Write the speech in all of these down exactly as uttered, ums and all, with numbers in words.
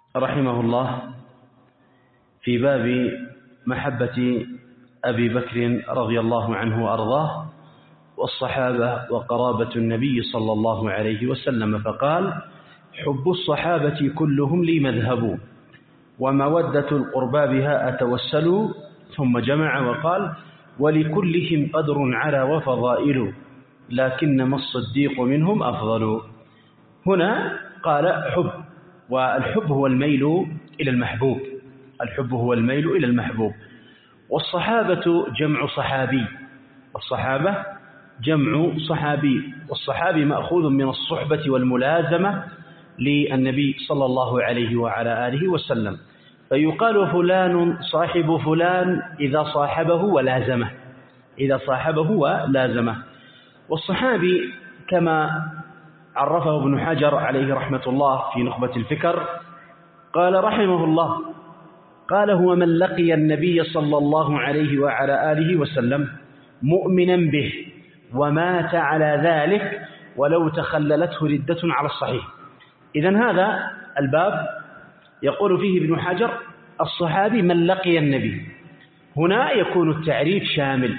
رحمه الله في باب محبة أبي بكر رضي الله عنه وأرضاه والصحابة وقرابة النبي صلى الله عليه وسلم، فقال: حب الصحابة كلهم لي مذهب، ومودة القربى بها أتوسل. ثم جمع وقال: ولكلهم قدر على وفضائل، لكنما الصديق منهم أفضل. هنا قال حب، والحب هو الميل إلى المحبوب، الحب هو الميل إلى المحبوب. والصحابة جمع صحابي، الصحابة جمع صحابي، والصحابي مأخوذ من الصحبة والملازمة للنبي صلى الله عليه وعلى آله وسلم، فيقال فلان صاحب فلان إذا صاحبه ولازمه، إذا صاحبه ولازمه. والصحابي كما عرفه ابن حجر عليه رحمة الله في نخبة الفكر، قال رحمه الله: قال: هو من لقي النبي صلى الله عليه وعلى آله وسلم مؤمنا به ومات على ذلك ولو تخللته ردة على الصحيح. إذن هذا الباب يقول فيه ابن حجر: الصحابي من لقي النبي. هنا يكون التعريف شامل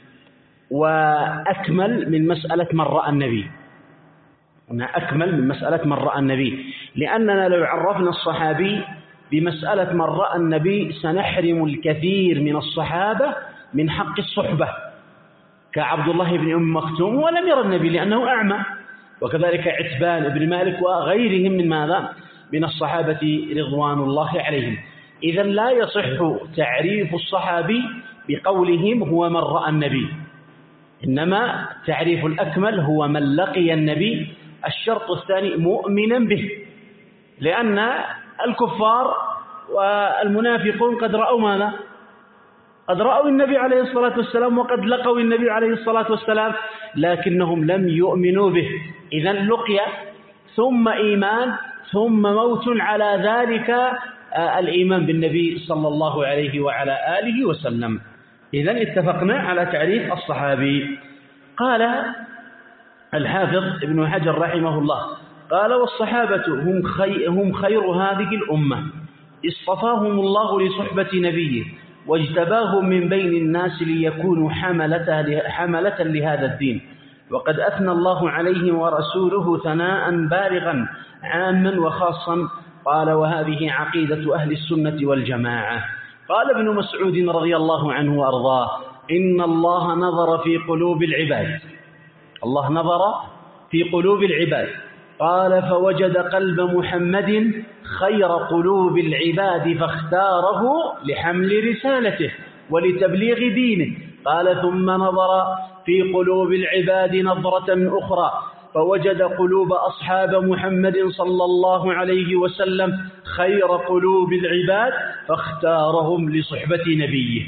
وأكمل من مسألة من رأى النبي، هنا أكمل من مسألة من رأى النبي، لأننا لو عرفنا الصحابي بمسألة من رأى النبي سنحرم الكثير من الصحابة من حق الصحبة، كعبد الله بن أم مكتوم ولم يرى النبي لأنه أعمى، وكذلك عتبان بن مالك وغيرهم من ماذا؟ من الصحابة رضوان الله عليهم. إذن لا يصح تعريف الصحابي بقولهم هو من رأى النبي، إنما تعريف الأكمل هو من لقي النبي. الشرط الثاني مؤمنا به، لأن الكفار والمنافقون قد رأوا ماذا؟ قد رأوا النبي عليه الصلاة والسلام وقد لقوا النبي عليه الصلاة والسلام، لكنهم لم يؤمنوا به. إذن لقي ثم إيمان ثم موت على ذلك الإيمان بالنبي صلى الله عليه وعلى آله وسلم. إذن اتفقنا على تعريف الصحابي. قال الحافظ ابن حجر رحمه الله: قال: والصحابة هم, خي هم خير هذه الأمة، اصطفاهم الله لصحبة نبيه واجتباهم من بين الناس ليكونوا حملة لهذا الدين، وقد أثنى الله عليهم ورسوله ثناء بالغا عاما وخاصا. قال: وهذه عقيدة أهل السنة والجماعة. قال ابن مسعود رضي الله عنه وأرضاه: إن الله نظر في قلوب العباد، الله نظر في قلوب العباد، قال: فوجد قلب محمد خير قلوب العباد فاختاره لحمل رسالته ولتبليغ دينه. قال: ثم نظر في قلوب العباد نظرة أخرى فوجد قلوب أصحاب محمد صلى الله عليه وسلم خير قلوب العباد فاختارهم لصحبة نبيه.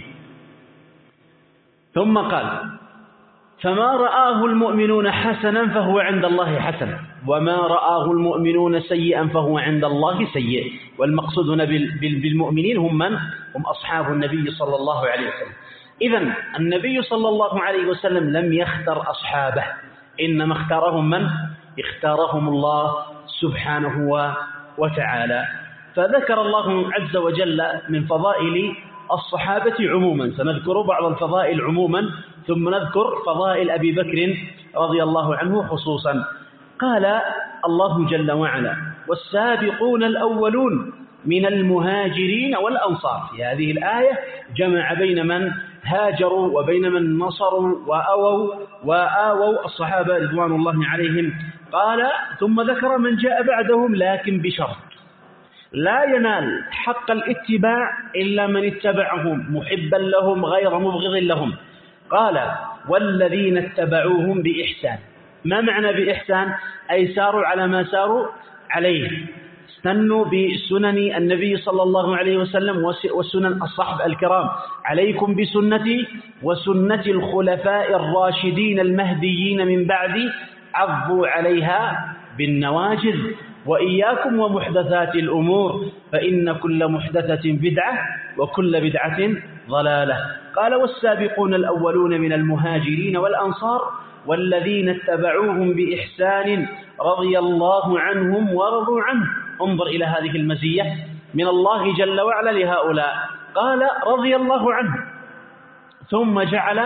ثم قال: فما رآه المؤمنون حسنا فهو عند الله حسن، وما رآه المؤمنون سيئا فهو عند الله سيء. والمقصود هنا بالمؤمنين هم من؟ هم أصحاب النبي صلى الله عليه وسلم. إذن النبي صلى الله عليه وسلم لم يختر أصحابه، إنما اختارهم من؟ اختارهم الله سبحانه وتعالى. فذكر الله عز وجل من فضائل الصحابة عموما، سنذكر بعض الفضائل عموما ثم نذكر فضائل أبي بكر رضي الله عنه خصوصا. قال الله جل وعلا: والسابقون الأولون من المهاجرين والأنصار. في هذه الآية جمع بين من هاجروا وبين من نصروا وآووا وآووا الصحابة رضوان الله عليهم. قال: ثم ذكر من جاء بعدهم لكن بشرط: لا ينال حق الاتباع إلا من اتبعهم محبا لهم غير مبغض لهم. قال: والذين اتبعوهم بإحسان. ما معنى بإحسان؟ أي ساروا على ما ساروا عليه، استنوا بسنن النبي صلى الله عليه وسلم وسنن الصحب الكرام. عليكم بسنتي وسنة الخلفاء الراشدين المهديين من بعدي، عضوا عليها بالنواجذ، وإياكم ومحدثات الأمور فإن كل محدثة بدعة وكل بدعة ضلالة. قال: والسابقون الأولون من المهاجرين والأنصار والذين اتبعوهم بإحسان رضي الله عنهم ورضوا عنه. انظر إلى هذه المزية، من الله جل وعلا لهؤلاء؟ قال رضي الله عنه، ثم جعل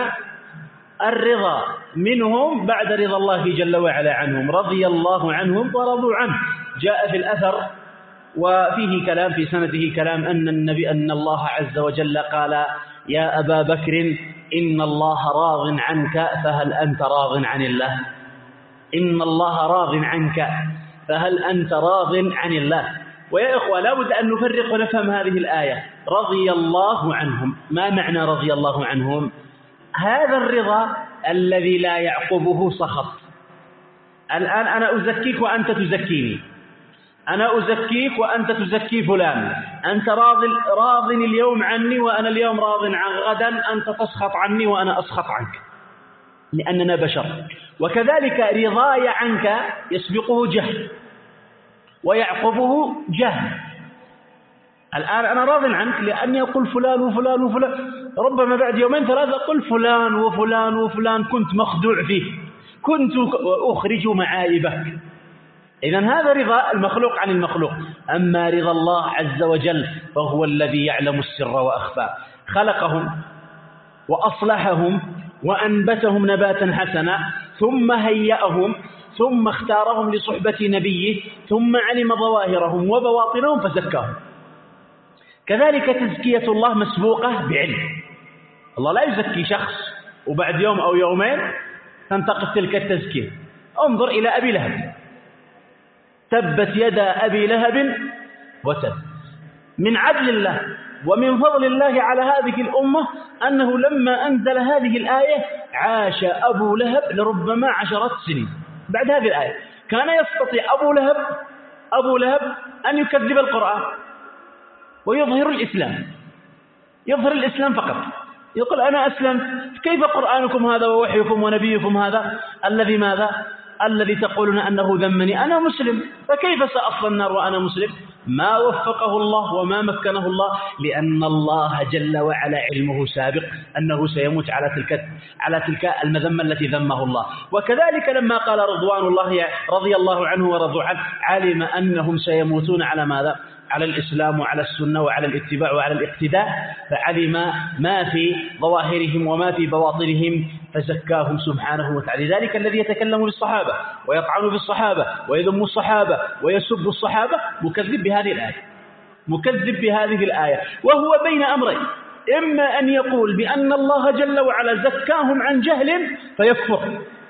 الرضا منهم بعد رضا الله جل وعلا عنهم، رضي الله عنهم ورضوا عنه. جاء في الأثر وفيه كلام في سنده كلام أن النبي أن الله عز وجل قال يا أبا بكر إن الله راض عنك فهل أنت راض عن الله؟ إن الله راض عنك فهل أنت راض عن الله؟ ويا إخوة لابد أن نفرق ونفهم هذه الآية. رضي الله عنهم، ما معنى رضي الله عنهم؟ هذا الرضا الذي لا يعقبه سخط. الآن أنا أزكيك وأنت تزكيني، أنا أزكيك وأنت تزكي فلان، أنت راض راض اليوم عني وأنا اليوم راض عن غدا، أنت تسخط عني وأنا أسخط عنك لأننا بشر. وكذلك رضاي عنك يسبقه جهل ويعقبه جهل. الآن أنا راض عنك لأني أقول فلان وفلان وفلان، ربما بعد يومين ثلاثة أقول فلان وفلان وفلان كنت مخدوع فيه، كنت أخرج معايبك. إذن هذا رضا المخلوق عن المخلوق. أما رضا الله عز وجل فهو الذي يعلم السر وأخفى، خلقهم وأصلحهم وأنبتهم نباتا حسنا، ثم هيأهم، ثم اختارهم لصحبة نبيه، ثم علم ظواهرهم وبواطنهم فزكاهم. كذلك تزكية الله مسبوقة بعلم. الله لا يزكي شخص وبعد يوم أو يومين تنتقص تلك التزكية. انظر إلى أبي لهب، تبت يدا أبي لهب وتب. من عدل الله ومن فضل الله على هذه الأمة أنه لما أنزل هذه الآية عاش أبو لهب لربما عشرات سنين بعد هذه الآية. كان يستطيع أبو لهب أبو لهب أن يكذب القرآن ويظهر الإسلام، يظهر الإسلام فقط، يقول أنا أسلمت. كيف قرآنكم هذا ووحيكم ونبيكم هذا الذي ماذا الذي تقولون أنه ذمني؟ أنا مسلم، فكيف سأصل النار وأنا مسلم؟ ما وفقه الله وما مكنه الله، لأن الله جل وعلا علمه سابق أنه سيموت على تلك على تلك المذمة التي ذمه الله. وكذلك لما قال رضوان الله رضي الله عنه ورضوا عنه، علم أنهم سيموتون على ماذا؟ على الإسلام وعلى السنة وعلى الاتباع وعلى الاقتداء، فعلم ما في ظواهرهم وما في بواطنهم فزكاهم سبحانه وتعالى. ذلك الذي يتكلم بالصحابة ويطعن بالصحابة ويذم الصحابة ويسب الصحابة مكذب بهذه الآية، مكذب بهذه الآية، وهو بين أمرين: إما أن يقول بأن الله جل وعلا زكاهم عن جهل فيكفر،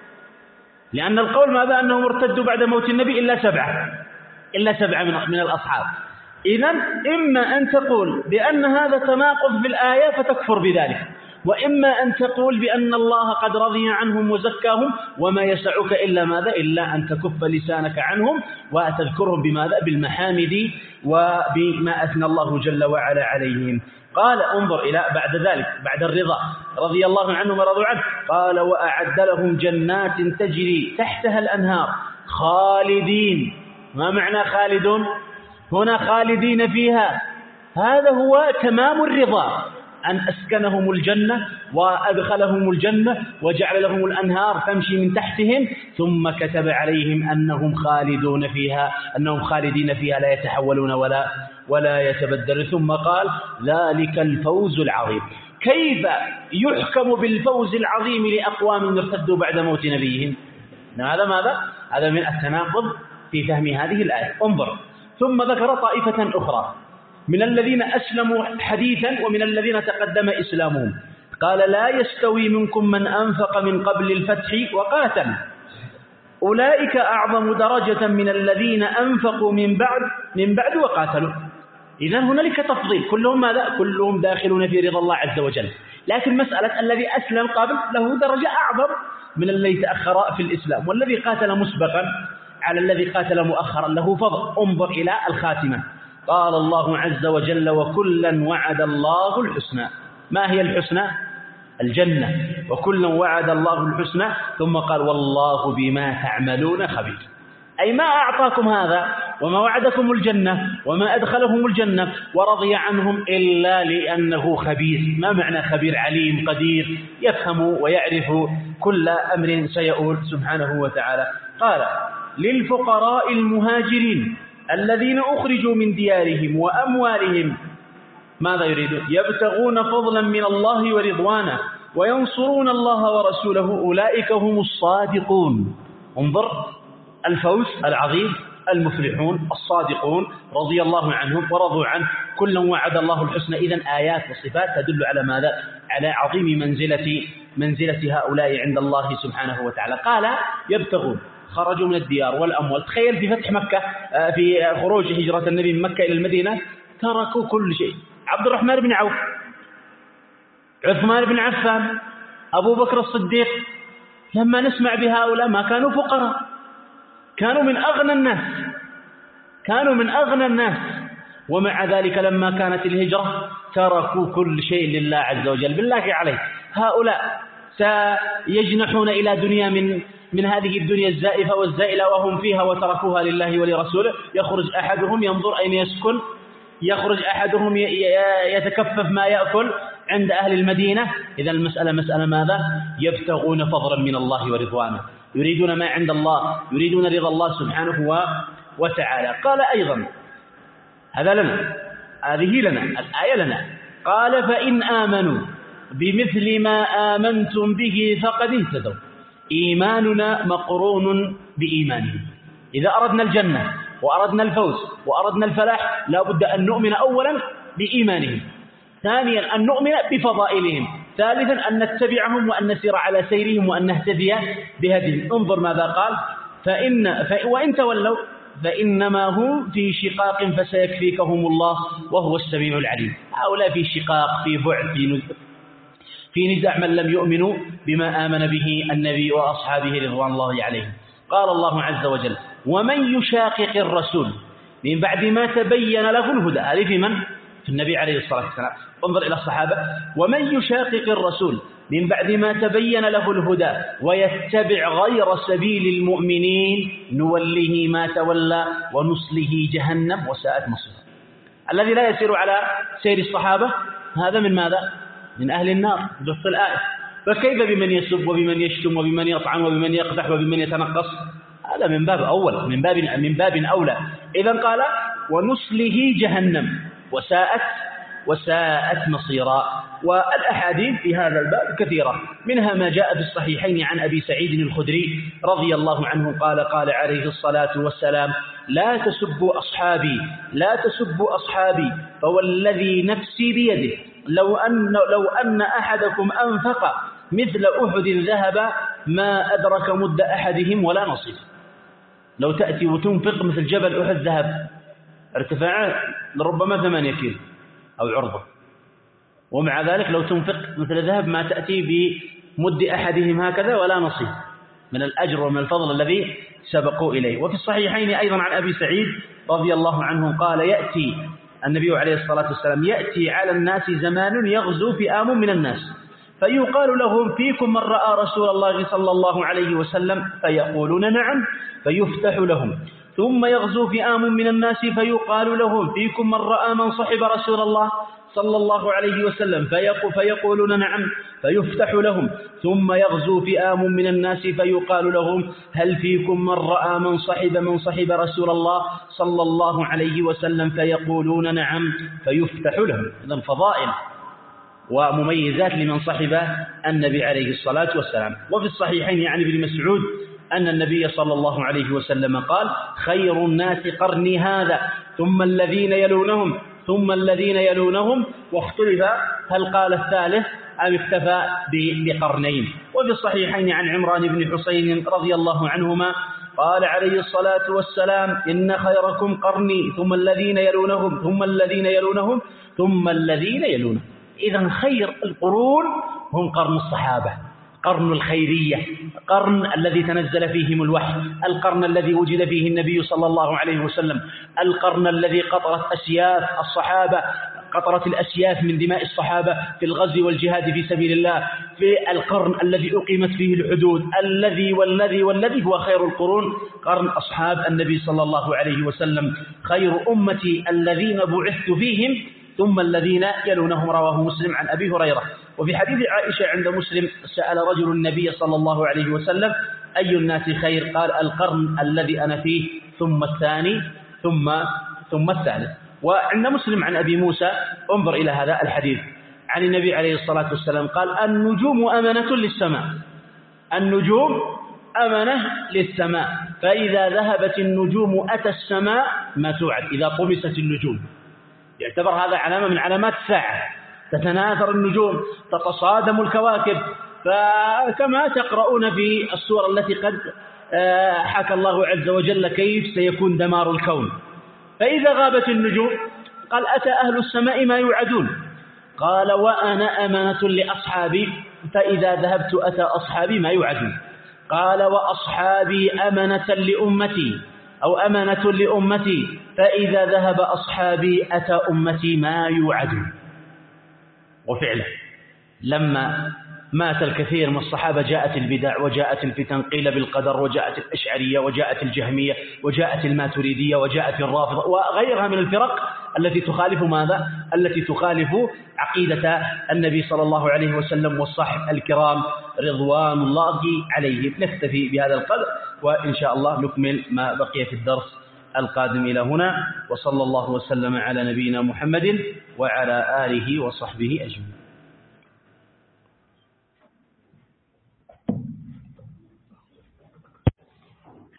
لأن القول ماذا؟ أنهم ارتدوا بعد موت النبي إلا سبعة إلا سبعة من من الأصحاب. إذن إما أن تقول بأن هذا تناقض في الآية فتكفر بذلك، وإما أن تقول بأن الله قد رضي عنهم وزكاهم وما يسعك إلا ماذا؟ إلا أن تكف لسانك عنهم وتذكرهم بماذا؟ بالمحامد وبما أثنى الله جل وعلا عليهم. قال انظر إلى بعد ذلك، بعد الرضا رضي الله عنهم ورضوا عنه، قال وأعد لهم جنات تجري تحتها الأنهار خالدين. ما معنى خالدون؟ هنا خالدين فيها، هذا هو تمام الرضا، أن أسكنهم الجنة وأدخلهم الجنة وجعل لهم الأنهار تمشي من تحتهم، ثم كتب عليهم أنهم خالدون فيها، أنهم خالدين فيها لا يتحولون ولا ولا يتبدل. ثم قال ذلك الفوز العظيم. كيف يحكم بالفوز العظيم لأقوام ارتدوا بعد موت نبيهم؟ هذا ماذا؟ هذا من التناقض في فهم هذه الآية. انظر، ثم ذكر طائفة أخرى من الذين أسلموا حديثا ومن الذين تقدم إسلامهم. قال لا يستوي منكم من أنفق من قبل الفتح وقاتل أولئك أعظم درجة من الذين أنفقوا من بعد من بعد وقاتلوا. إذن هنالك تفضيل، كلهم ماذا؟ كلهم داخلون في رضا الله عز وجل، لكن مسألة الذي أسلم قبل له درجة أعظم من الذي تأخر في الإسلام، والذي قاتل مسبقا على الذي قاتل مؤخرا له فضل. انظر إلى الخاتمة، قال الله عز وجل وكلا وعد الله الحسنى. ما هي الحسنى؟ الجنة. وكلا وعد الله الحسنى، ثم قال والله بما تعملون خبير. أي ما أعطاكم هذا وما وعدكم الجنة وما أدخلهم الجنة ورضي عنهم إلا لأنه خبير. ما معنى خبير؟ عليم قدير، يفهم ويعرف كل أمر سيؤول سبحانه وتعالى. قال للفقراء المهاجرين الذين أخرجوا من ديارهم وأموالهم ماذا يريدون؟ يبتغون فضلا من الله ورضوانه وينصرون الله ورسوله أولئك هم الصادقون. انظر الفوز العظيم، المفلحون الصادقون رضي الله عنهم ورضوا عنه كلا وعد الله الحسنى. إذن آيات وصفات تدل على ماذا؟ على عظيم منزلة منزلة هؤلاء عند الله سبحانه وتعالى. قال يبتغون، خرجوا من الديار والأموال. تخيل في فتح مكة، في خروج هجرة النبي من مكة إلى المدينة تركوا كل شيء. عبد الرحمن بن عوف، عثمان بن عفان، أبو بكر الصديق، لما نسمع بهؤلاء ما كانوا فقراء، كانوا من أغنى الناس، كانوا من أغنى الناس، ومع ذلك لما كانت الهجرة تركوا كل شيء لله عز وجل. بالله عليك هؤلاء سيجنحون إلى دنيا من من هذه الدنيا الزائفة والزائلة وهم فيها وتركوها لله ولرسوله. يخرج أحدهم ينظر أين يسكن، يخرج أحدهم يتكفف ما يأكل عند أهل المدينة. إذا المسألة مسألة ماذا؟ يبتغون فضلا من الله ورضوانه، يريدون ما عند الله، يريدون رضا الله سبحانه وتعالى. قال أيضا هذا لنا، هذه لنا الآية لنا. قال فإن آمنوا بمثل ما آمنتم به فقد اهتدوا. إيماننا مقرون بإيمانهم. إذا أردنا الجنة وأردنا الفوز وأردنا الفلاح لا بد أن نؤمن أولا بإيمانهم، ثانيا أن نؤمن بفضائلهم، ثالثا أن نتبعهم وأن نسير على سيرهم وأن نهتدي بهديهم. انظر ماذا قال: فإن وإن تولوا فإنما هم في شقاق فسيكفيكهم الله وهو السميع العليم. هؤلاء في شقاق، في بعد، في نزاع، في نزاع من لم يؤمنوا بما آمن به النبي وأصحابه رضوان الله عليهم. قال الله عز وجل: ومن يشاقق الرسول من بعد ما تبين له الهدى. هذه في من؟ في النبي عليه الصلاة والسلام. انظر إلى الصحابة: ومن يشاقق الرسول من بعد ما تبين له الهدى ويتبع غير سبيل المؤمنين نوله ما تولى ونصله جهنم وساءت مصيره. الذي لا يسير على سير الصحابة هذا من ماذا؟ من أهل النار بنص الآية. فكيف بمن يسب وبمن يشتم وبمن يطعن وبمن يقدح وبمن يتنقص؟ هذا من باب أول، من باب من باب أولى. إذن قال: ونصله جهنم وساءت وساءت مصيرا. والأحاديث في هذا الباب كثيرة، منها ما جاء في الصحيحين عن أبي سعيد الخدري رضي الله عنه قال: قال عليه الصلاة والسلام: لا تسبوا أصحابي، لا تسبوا أصحابي، فوالذي نفسي بيده لو أن لو أن أحدكم أنفق مثل أحد ذهب ما أدرك مد أحدهم ولا نصيف. لو تأتي وتنفق مثل جبل أحد ذهب، ارتفاعه لربما ثمانية كيلو أو عرضه، ومع ذلك لو تنفق مثل ذهب ما تأتي بمد أحدهم هكذا ولا نصيف من الأجر ومن الفضل الذي سبقوا إليه. وفي الصحيحين أيضا عن أبي سعيد رضي الله عنه قال: يأتي النبي عليه الصلاة والسلام: يأتي على الناس زمان يغزو فئام من الناس فيقال لهم: فيكم من رأى رسول الله صلى الله عليه وسلم؟ فيقولون: نعم، فيفتح لهم. ثم يغزو فئام من الناس فيقال لهم: فيكم من رأى من صحب رسول الله صلى الله عليه وسلم؟ فيقولون: نعم، فيفتح لهم. ثم يغزو فئام من الناس فيقال لهم: هل فيكم من رأى من صحب من صحب رسول الله صلى الله عليه وسلم؟ فيقولون: نعم، فيفتح لهم. إذن فضائل ومميزات لمن صحب النبي عليه الصلاة والسلام. وفي الصحيحين عن ابن مسعود أن النبي صلى الله عليه وسلم قال: خير الناس قرني هذا ثم الذين يلونهم ثم الذين يلونهم. واختلف هل قال الثالث أم اكتفى بقرنين. وفي الصحيحين عن عمران بن حسين رضي الله عنهما قال عليه الصلاة والسلام: إن خيركم قرني ثم الذين يلونهم ثم الذين يلونهم ثم الذين يلونهم. إذن خير القرون هم قرن الصحابة، قرن الخيرية، قرن الذي تنزل فيهم الوحي، القرن الذي وجد فيه النبي صلى الله عليه وسلم، القرن الذي قطرت أسياف الصحابة، قطرت الأسياف من دماء الصحابة في الغزو والجهاد في سبيل الله، في القرن الذي أقيمت فيه الحدود، الذي والذي والذي هو خير القرون قرن أصحاب النبي صلى الله عليه وسلم. خير أمتي الذين بعثت فيهم ثم الذين يلونهم. رواه مسلم عن أبي هريرة. وفي حديث عائشة عند مسلم: سأل رجل النبي صلى الله عليه وسلم: أي الناس خير؟ قال: القرن الذي أنا فيه ثم الثاني ثم ثم الثالث. وعند مسلم عن أبي موسى انظر إلى هذا الحديث عن النبي عليه الصلاة والسلام قال: النجوم أمنة للسماء، النجوم أمنة للسماء، فإذا ذهبت النجوم أتى السماء ما توعد، إذا طمست النجوم. يعتبر هذا علامة من علامات الساعة، تتناثر النجوم، تتصادم الكواكب، فكما تقرؤون في السورة التي قد حكى الله عز وجل كيف سيكون دمار الكون. فإذا غابت النجوم قال: أتى أهل السماء ما يوعدون. قال: وأنا أمنة لأصحابي، فإذا ذهبت أتى أصحابي ما يوعدون. قال: وأصحابي أمنة لأمتي أو أمنة لأمتي، فإذا ذهب أصحابي أتى أمتي ما يوعدون. وفعلا لما مات الكثير من الصحابة جاءت البدع وجاءت الفتن، قيل بالقدر، وجاءت الأشعرية، وجاءت الجهمية، وجاءت الماتريدية، وجاءت الرافضة، وغيرها من الفرق التي تخالف ماذا؟ التي تخالف عقيدة النبي صلى الله عليه وسلم والصحابة الكرام رضوان الله عليهم. نكتفي بهذا القدر، وإن شاء الله نكمل ما بقي في الدرس القادم إلى هنا. وصلى الله وسلم على نبينا محمد وعلى آله وصحبه أجمعين.